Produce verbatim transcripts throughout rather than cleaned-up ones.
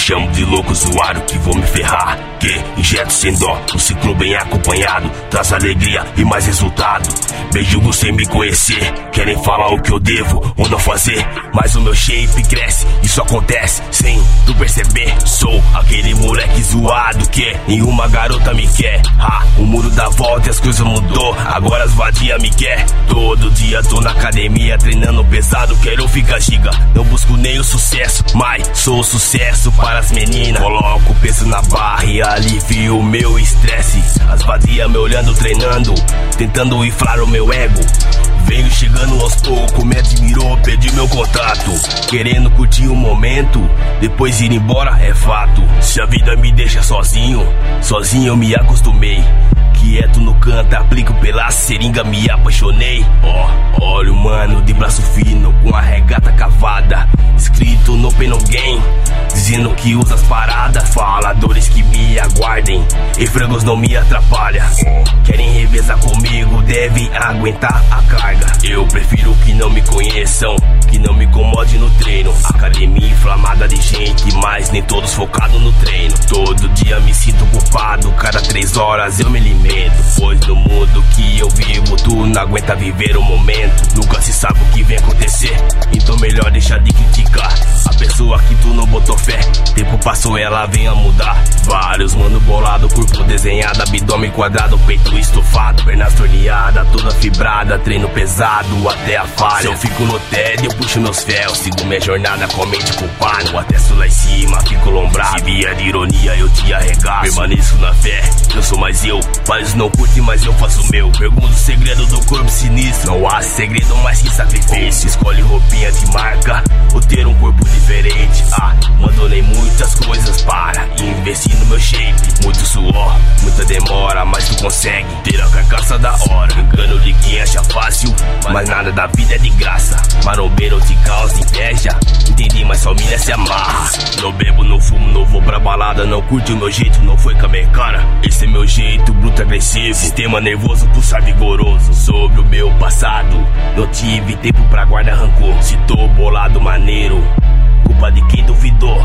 chamo de louco zoado que vou me ferrar. Que injeto sem dó, um ciclo bem acompanhado traz alegria e mais resultado. Beijo sem me conhecer, querem falar o que eu devo ou não fazer, mas o meu shape cresce, isso acontece sem tu perceber. Sou aquele moleque zoado que nenhuma garota me quer. Ah, o muro dá volta e as coisas mudou, agora as vadia me quer. Todo dia tô na academia treinando pesado, quero ficar giga. Não busco nem o sucesso, mas sou o sucesso para as meninas. Coloco o peso na barra e alivio o meu estresse. As vadias me olhando treinando, tentando inflar o meu ego. Venho chegando aos poucos, me admirou, pedi meu contato, querendo curtir o momento, depois ir embora é fato. Se a vida me deixa sozinho, sozinho eu me acostumei. Quieto no canto, aplico pela seringa, me apaixonei. Ó, oh, olha o mano de braço fino, com a regata cavada, escrito no Pain No Gain, dizendo que usa as paradas. Faladores que me aguardem, e frangos não me atrapalha. Querem revezar comigo, devem aguentar a carga. Eu prefiro que não me conheçam, que não me incomode no treino. Academia inflamada de gente, mas nem todos focados no treino. Todo dia me sinto culpado, cada três horas eu me alimento. Pois no mundo que eu vivo, tu não aguenta viver o momento. Nunca se sabe o que vem acontecer, então melhor deixar de criticar a pessoa que tu não botou fé. Tempo passou, ela vem a mudar. Vários mano bolado, corpo desenhado, abdômen quadrado, peito estofado, pernas torneadas, toda fibrada, treino pesado até a falha. Se eu fico no tédio, eu puxo meus ferros, sigo minha jornada com a mente culpada. O atesto lá em cima, fico lombrado. Se vier de ironia, eu te arregaço. Permaneço na fé, eu sou mais eu. Vários não curtem, mas eu faço o meu. Pergunto o segredo do corpo sinistro, não há segredo mais que sacrifício. Escolhe roupinha de marca ou ter um corpo diferente. Ah, abandonei muitas coisas para investir no meu shape. Muito suor, muita demora, mas tu consegue ter a carcaça da hora. Engano de quem acha fácil, mas nada da vida é de graça. Marombeiro te causa inveja, entendi, mas família se amarra. Não bebo, não fumo, não vou pra balada, não curte o meu jeito, não foi com a minha cara. Esse é meu jeito, bruto agressivo, sistema nervoso, pulsar vigoroso. Sobre o meu passado, não tive tempo pra guardar rancor. Se tô bolado maneiro, culpa de quem duvidou.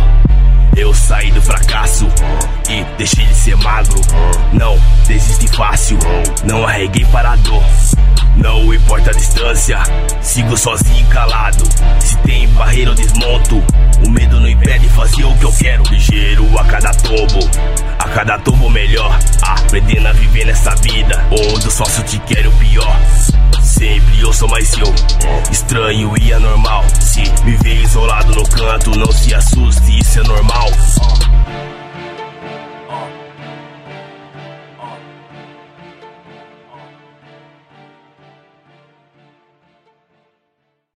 Eu saí do fracasso e deixei de ser magro. Não desisti fácil, não arreguei para a dor. Não importa a distância, sigo sozinho e calado. Se tem barreira eu desmonto, o medo não impede fazer o que eu quero. Ligeiro a cada tombo, a cada tombo melhor. Aprendendo a viver nessa vida, onde o sócio te quer o pior. Sempre eu sou mais eu, estranho e anormal. Se me vê isolado no canto, não se assuste, isso é normal.